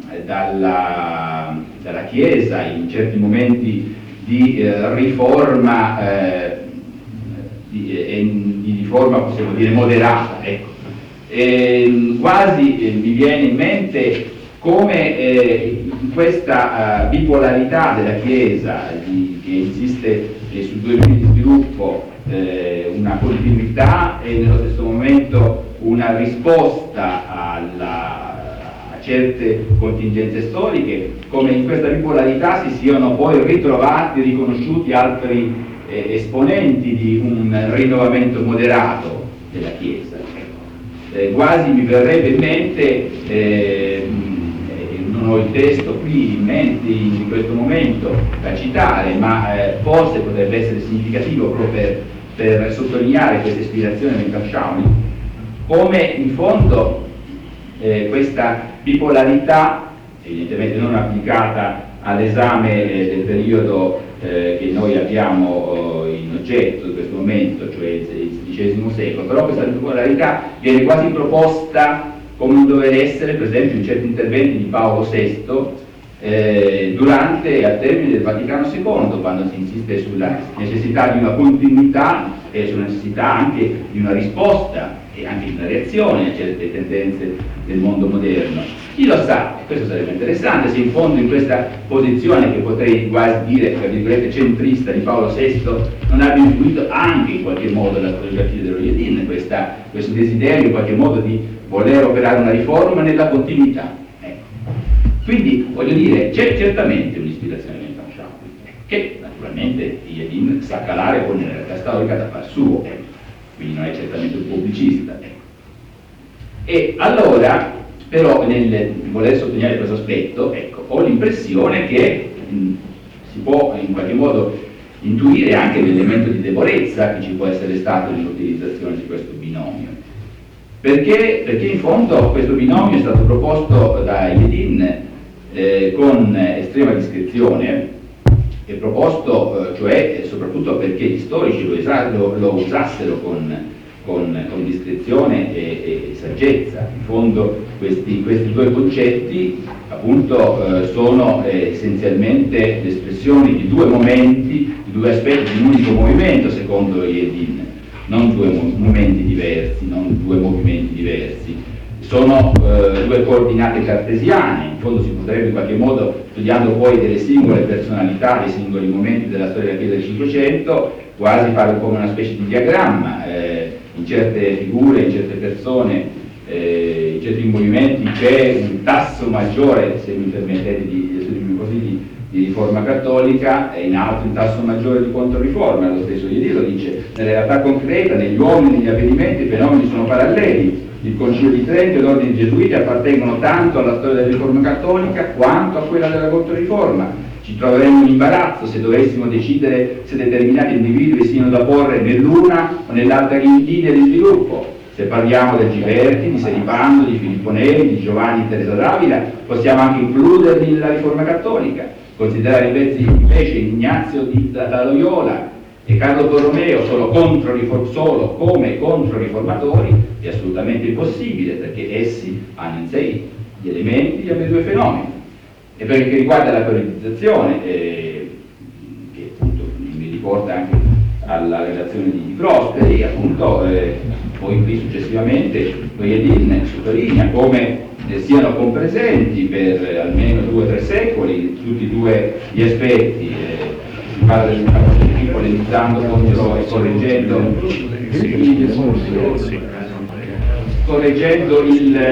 Chiesa in certi momenti di riforma, di riforma possiamo dire moderata, ecco. Quasi mi viene in mente come in questa bipolarità della Chiesa che insiste su due linee di sviluppo, una continuità e nello stesso momento una risposta a certe contingenze storiche, come in questa bipolarità si siano poi ritrovati, riconosciuti altri esponenti di un rinnovamento moderato della Chiesa. Quasi mi verrebbe in mente, non ho il testo qui in mente in questo momento da citare, ma forse potrebbe essere significativo proprio per sottolineare questa ispirazione del Weltanschauung, come in fondo questa bipolarità, evidentemente non applicata all'esame del periodo che noi abbiamo in oggetto in questo momento, cioè il XVI secolo, però questa bipolarità viene quasi proposta come un dover essere, per esempio, in certi interventi di Paolo VI durante e al termine del Vaticano II, quando si insiste sulla necessità di una continuità e sulla necessità anche di una risposta e anche di una reazione a certe tendenze del mondo moderno. Chi lo sa, questo sarebbe interessante, se in fondo in questa posizione che potrei quasi dire, tra virgolette, centrista di Paolo VI non abbia influito anche in qualche modo la coreografia dello Jedin, questo desiderio in qualche modo di voler operare una riforma nella continuità. Quindi, voglio dire, c'è certamente un'ispirazione nel Weltanschauung, che naturalmente Jedin sa calare poi nella realtà storica da far suo, quindi non è certamente un pubblicista. E allora, però, nel voler sottolineare questo aspetto, ho l'impressione che si può in qualche modo intuire anche l'elemento di debolezza che ci può essere stato nell'utilizzazione di questo binomio. Perché in fondo questo binomio è stato proposto da Jedin con estrema discrezione, e proposto cioè soprattutto perché gli storici lo usassero con discrezione e saggezza. In fondo questi due concetti appunto sono essenzialmente l'espressione di due momenti, di due aspetti di un unico movimento, secondo Jedin, non due momenti diversi, non due movimenti diversi. Sono due coordinate cartesiane, in fondo si potrebbe in qualche modo, studiando poi delle singole personalità, dei singoli momenti della storia della Chiesa del Cinquecento, quasi fare come una specie di diagramma, in certe figure, in certe persone, in certi movimenti c'è un tasso maggiore, se mi permettete di esprimermi così, di riforma cattolica, e in altri un tasso maggiore di controriforma. Lo stesso Jedin lo dice, nella realtà concreta, negli uomini, negli avvenimenti, i fenomeni sono paralleli. Il Concilio di Trento e l'Ordine dei Gesuiti appartengono tanto alla storia della riforma cattolica quanto a quella della controriforma. Ci troveremmo in imbarazzo se dovessimo decidere se determinati individui siano da porre nell'una o nell'altra linea di sviluppo. Se parliamo del Giberti, di Seripando, di Filippo Neri, di Giovanni e Teresa d'Avila, possiamo anche includerli nella riforma cattolica. Considerare invece Ignazio da Loyola e Carlo Borromeo solo come controriformatori è assolutamente impossibile, perché essi hanno in sé gli elementi di ambedue fenomeni. E per quel che riguarda la periodizzazione, che appunto mi riporta anche alla relazione di Prosperi, appunto poi qui successivamente Jedin sottolinea come siano compresenti per almeno 2 o 3 secoli tutti e due gli aspetti. Si parla del polemizzando contro e correggendo correggendo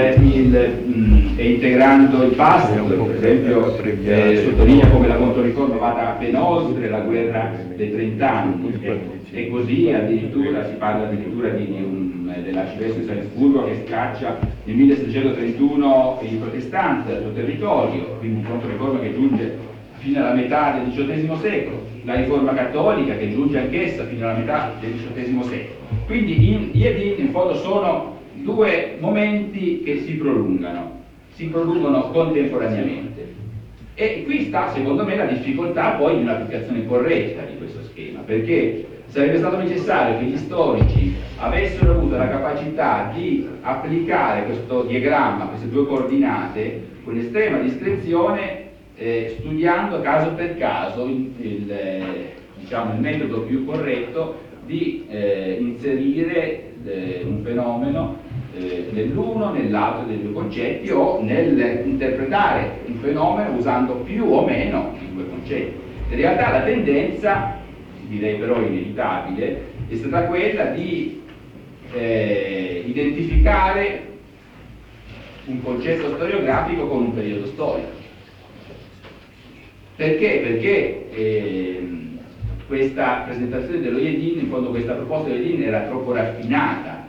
e integrando il passato, per esempio sottolinea come la controriforma vada ben oltre la guerra dei 30 anni, e così addirittura si parla addirittura dell'arcivescovo di Salisburgo che scaccia nel 1731 i protestanti dal suo territorio, quindi controriforma che giunge fino alla metà del XVIII secolo, la riforma cattolica che giunge anch'essa fino alla metà del XVIII secolo. Quindi Yedin in fondo sono due momenti che si prolungano contemporaneamente. E qui sta secondo me la difficoltà poi di un'applicazione corretta di questo schema, perché sarebbe stato necessario che gli storici avessero avuto la capacità di applicare questo diagramma, queste due coordinate, con estrema discrezione, studiando caso per caso il metodo più corretto di inserire un fenomeno nell'uno, nell'altro dei due concetti, o nell'interpretare un fenomeno usando più o meno i due concetti. In realtà la tendenza, direi però inevitabile, è stata quella di identificare un concetto storiografico con un periodo storico. Perché? Perché questa presentazione dello Yedin, in fondo questa proposta dello Yedin era troppo raffinata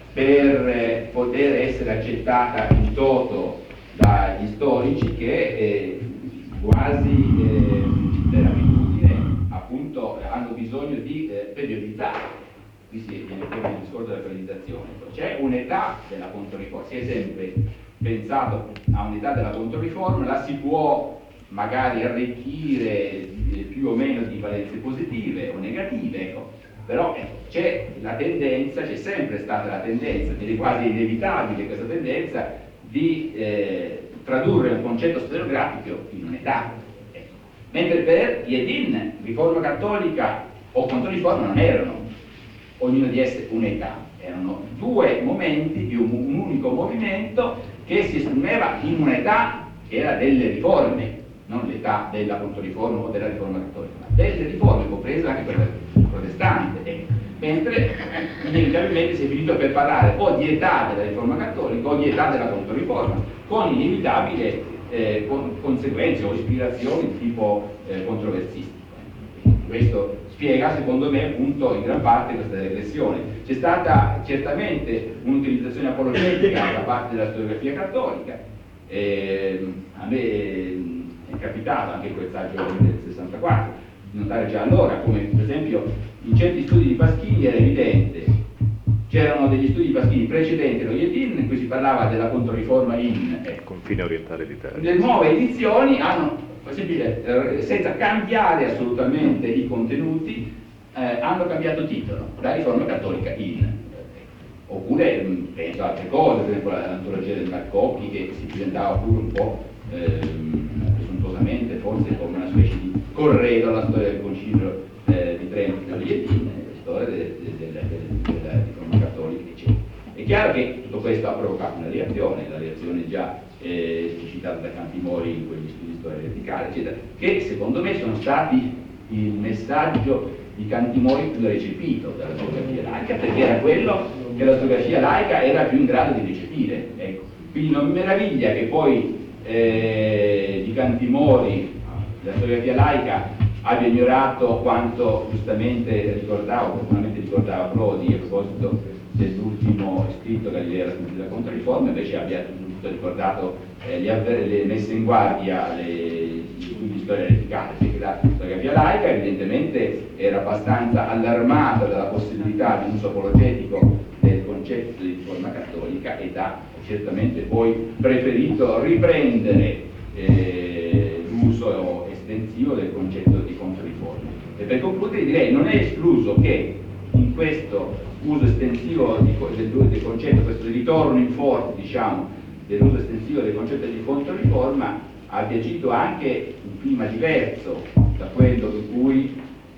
per poter essere accettata in toto dagli storici che quasi per abitudine appunto hanno bisogno di periodizzare. Qui si viene fuori il discorso della periodizzazione. C'è un'età della controriforma, si è sempre pensato a un'età della controriforma, la si può magari arricchire più o meno di valenze positive o negative, ecco. Però c'è la tendenza, c'è sempre stata la tendenza, direi quasi inevitabile questa tendenza, di tradurre un concetto storiografico in un'età. Ecco. Mentre per Yedin, riforma cattolica o controriforma non erano, ognuno di esse un'età, erano due momenti di un unico movimento che si esprimeva in un'età che era delle riforme, non l'età della controriforma o della riforma cattolica, ma delle riforme, compresa anche quella protestante, mentre inevitabilmente si è finito per parlare o di età della riforma cattolica o di età della controriforma, con inevitabili conseguenze o ispirazioni di tipo controversistico. Questo spiega, secondo me, appunto, in gran parte questa regressione. C'è stata certamente un'utilizzazione apologetica da parte della storiografia cattolica. A me è capitato anche quel saggio del 64 di notare già allora come, per esempio, in certi studi di Paschini era evidente, c'erano degli studi di Paschini precedenti allo Yedin in cui si parlava della controriforma in confine orientale d'Italia. Le nuove edizioni hanno possibile, senza cambiare assolutamente i contenuti, hanno cambiato titolo, la riforma cattolica in. Oppure penso a altre cose, per esempio l'antologia del Marcocchi, che si presentava pure un po' presuntuosamente, forse come una specie di corredo alla storia del Concilio di Trento della Yedin, storia della riforma cattolica, eccetera. È chiaro che tutto questo ha provocato una reazione, la reazione già esplicitata da Cantimori in quegli studi di storia verticale, eccetera, che secondo me sono stati il messaggio di Cantimori più recepito dalla storiografia laica, perché era quello che la storiografia laica era più in grado di recepire. Ecco. Quindi non mi meraviglia che poi di Cantimori la storiografia laica abbia ignorato quanto giustamente ricordava, opportunamente ricordava Prodi a proposito dell'ultimo scritto Galileo della Controriforma, invece abbia ricordato le messe in guardia gli studi di storia verticale, perché la storiografia laica evidentemente era abbastanza allarmata dalla possibilità di uso apologetico del concetto di riforma cattolica ed ha certamente poi preferito riprendere l'uso estensivo del concetto di controriforma. E per concludere direi non è escluso che in questo uso estensivo del concetto, questo ritorno in forza, diciamo, dell'uso estensivo del concetto di controriforma abbia agito anche un clima diverso da quello in cui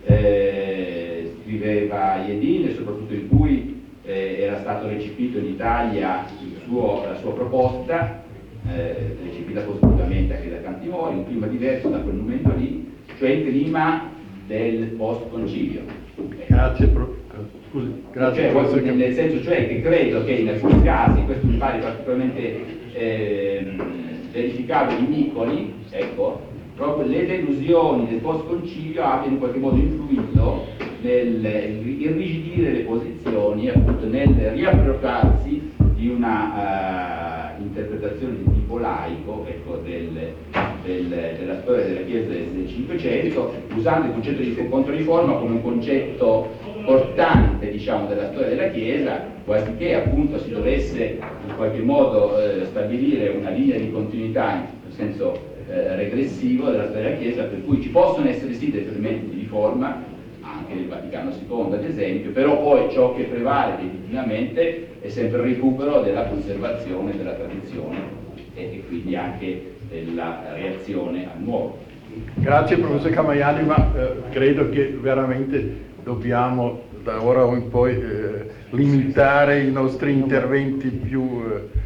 scriveva Yedin e soprattutto in cui era stato recepito in Italia la sua proposta, recepita positivamente anche da Cantimori, un clima diverso da quel momento lì, cioè il clima del post-concilio. Grazie. Scusi, grazie. Nel senso cioè che credo che in alcuni casi, questo mi pare particolarmente verificabile in Nicoli, ecco, proprio le delusioni del post-concilio abbiano in qualche modo influito nel irrigidire le posizioni, appunto nel riappropriarsi di una interpretazione di tipo laico, ecco, della storia della Chiesa del Cinquecento, usando il concetto di Controriforma come un concetto portante, diciamo, della storia della Chiesa, quasi che appunto si dovesse in qualche modo stabilire una linea di continuità in senso regressivo della storia della Chiesa, per cui ci possono essere sì dei fermenti di riforma, anche del Vaticano II ad esempio, però poi ciò che prevale definitivamente è sempre il recupero della conservazione della tradizione e quindi anche della reazione al nuovo. Grazie professor Camaiani, ma credo che veramente dobbiamo da ora in poi limitare i nostri interventi più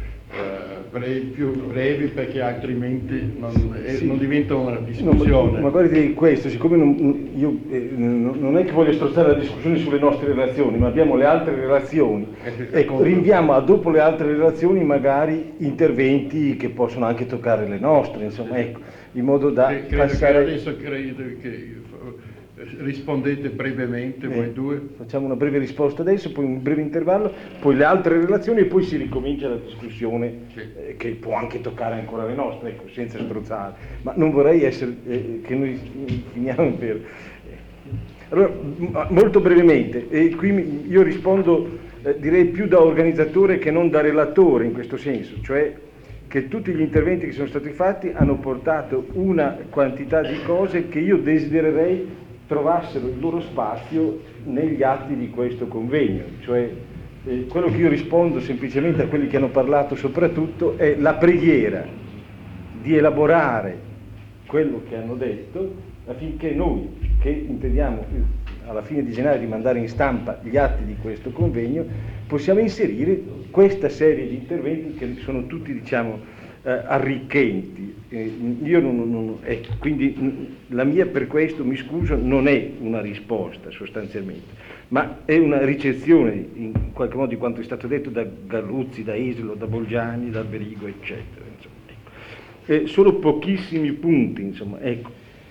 brevi perché altrimenti non diventa una discussione. Ma guardi questo, siccome non è che voglio strozzare la discussione sulle nostre relazioni, ma abbiamo le altre relazioni, ecco, rinviamo a dopo le altre relazioni magari interventi che possono anche toccare le nostre, insomma, ecco, in modo da passare... Adesso credo che rispondete brevemente voi due. Facciamo una breve risposta adesso, poi un breve intervallo, poi le altre relazioni e poi si ricomincia la discussione che può anche toccare ancora le nostre, ecco, senza strozzare. Ma non vorrei essere che noi finiamo per... Allora, molto brevemente, qui io rispondo direi più da organizzatore che non da relatore in questo senso, cioè che tutti gli interventi che sono stati fatti hanno portato una quantità di cose che io desidererei trovassero il loro spazio negli atti di questo convegno, cioè quello che io rispondo semplicemente a quelli che hanno parlato soprattutto è la preghiera di elaborare quello che hanno detto affinché noi, che intendiamo alla fine di gennaio di mandare in stampa gli atti di questo convegno, possiamo inserire questa serie di interventi che sono tutti, diciamo, arricchenti. Io quindi la mia, per questo mi scuso, non è una risposta sostanzialmente, ma è una ricezione in qualche modo di quanto è stato detto da Galluzzi, da Islo, da Bolgiani, da Berigo, eccetera. Insomma, ecco. Solo pochissimi punti, insomma, ecco.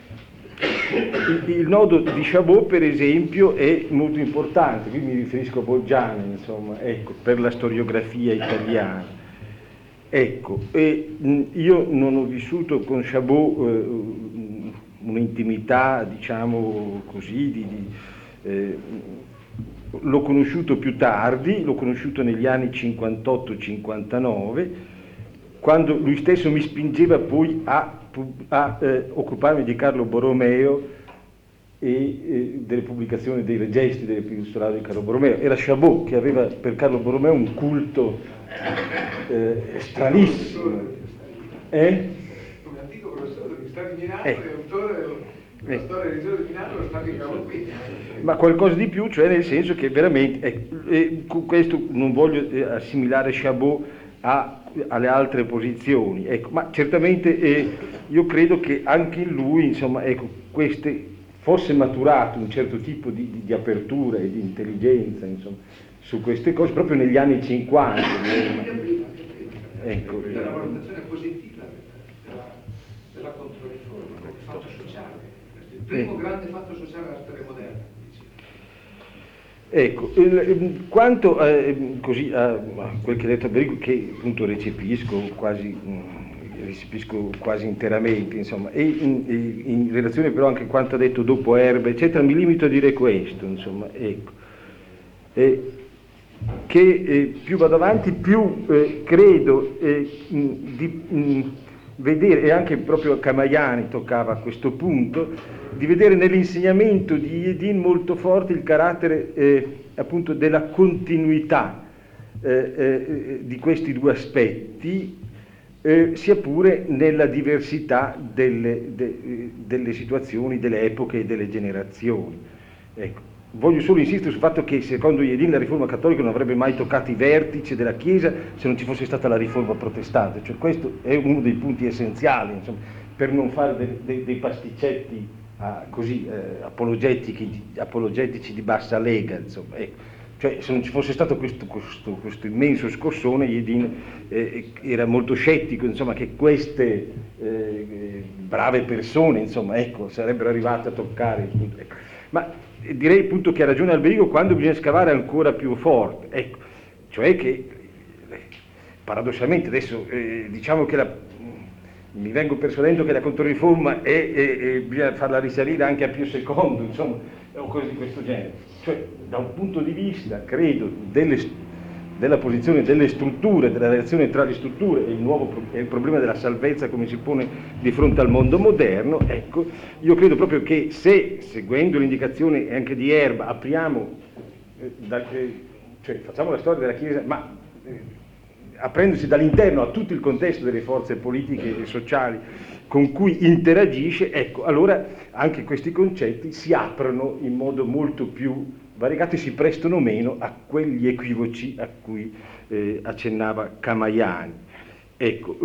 Il nodo di Chabot, per esempio, è molto importante, qui mi riferisco a Bolgiani, insomma, ecco, per la storiografia italiana. Ecco, io non ho vissuto con Chabot un'intimità, diciamo così, l'ho conosciuto più tardi, l'ho conosciuto negli anni 58-59, quando lui stesso mi spingeva poi a occuparmi di Carlo Borromeo e delle pubblicazioni dei regesti dell'epistolario di Carlo Borromeo. Era Chabot che aveva per Carlo Borromeo un culto stranissimo. Come antico professore dell'Università di Milano e autore della storia religiosa di Milano, lo stato qui. Ma qualcosa di più, cioè nel senso che veramente, con questo non voglio assimilare Chabot alle altre posizioni, ecco, ma certamente io credo che anche in lui, insomma, ecco, fosse maturato un certo tipo di apertura e di intelligenza, insomma, su queste cose proprio negli anni 50. Ecco, la valutazione positiva della controriforma come fatto sociale, il primo grande fatto sociale della storia moderna. Ecco, quanto così a quel che ha detto Berigo, che appunto recepisco quasi interamente, insomma, e in relazione però anche a quanto ha detto dopo Erbe, eccetera, mi limito a dire questo, insomma, ecco, che più vado avanti, più credo di vedere, e anche proprio Camaiani toccava a questo punto, di vedere nell'insegnamento di Jedin molto forte il carattere appunto della continuità di questi due aspetti, sia pure nella diversità delle situazioni, delle epoche e delle generazioni. Ecco. Voglio solo insistere sul fatto che secondo Jedin la riforma cattolica non avrebbe mai toccato i vertici della Chiesa se non ci fosse stata la riforma protestante, cioè questo è uno dei punti essenziali, insomma, per non fare dei pasticcetti apologetici di bassa lega, insomma, ecco. Cioè, se non ci fosse stato questo immenso scossone, Jedin era molto scettico, insomma, che queste brave persone, insomma, ecco, sarebbero arrivate a toccare il punto. Ecco. Ma direi appunto che ha ragione Alberigo quando bisogna scavare ancora più forte, ecco, cioè che paradossalmente adesso diciamo che mi vengo persuadendo che la Controriforma bisogna farla risalire anche a Pio II, insomma, o cose di questo genere. Cioè, da un punto di vista, credo, della posizione delle strutture, della relazione tra le strutture e il problema della salvezza come si pone di fronte al mondo moderno, ecco, io credo proprio che se, seguendo l'indicazione anche di Erba, apriamo, cioè facciamo la storia della Chiesa, ma aprendosi dall'interno a tutto il contesto delle forze politiche e sociali con cui interagisce, ecco, allora anche questi concetti si aprono in modo molto più variegato e si prestano meno a quegli equivoci a cui accennava Camaiani. Ecco,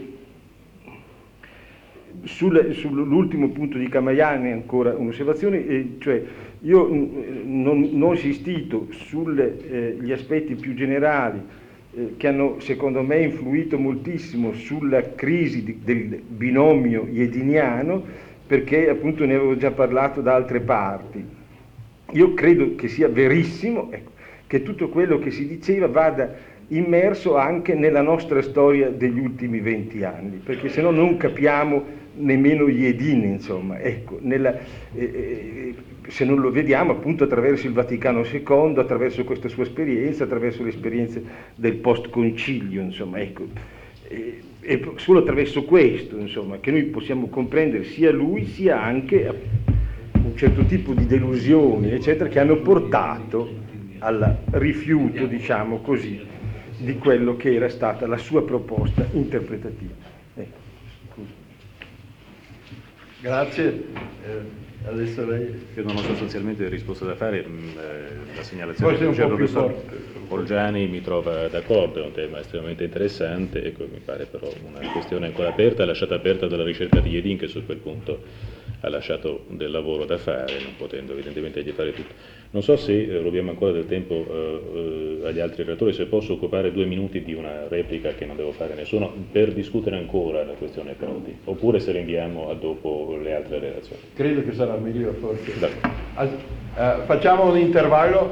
sull'ultimo punto di Camaiani ancora un'osservazione, cioè io non ho insistito sugli aspetti più generali che hanno secondo me influito moltissimo sulla crisi del binomio jediniano, perché appunto ne avevo già parlato da altre parti. Io credo che sia verissimo, ecco, che tutto quello che si diceva vada immerso anche nella nostra storia degli ultimi 20 anni, perché se no non capiamo nemmeno Jedin, insomma, ecco, se non lo vediamo appunto attraverso il Vaticano II, attraverso questa sua esperienza, attraverso le esperienze del post-concilio, insomma, ecco, è solo attraverso questo, insomma, che noi possiamo comprendere sia lui sia anche un certo tipo di delusioni, eccetera, che hanno portato al rifiuto, diciamo così, di quello che era stata la sua proposta interpretativa. Ecco. Grazie. Adesso lei... Io non ho sostanzialmente risposta da fare, la segnalazione che faceva il professor Olgiani mi trova d'accordo, è un tema estremamente interessante, ecco, mi pare però una questione ancora aperta, lasciata aperta dalla ricerca di Jedin, che su quel punto ha lasciato del lavoro da fare, non potendo evidentemente egli fare tutto. Non so se rubiamo ancora del tempo agli altri relatori, se posso occupare 2 minuti di una replica che non devo fare a nessuno, per discutere ancora la questione Prodi, oppure se rinviamo a dopo le altre relazioni. Credo che sarà meglio forse. Facciamo un intervallo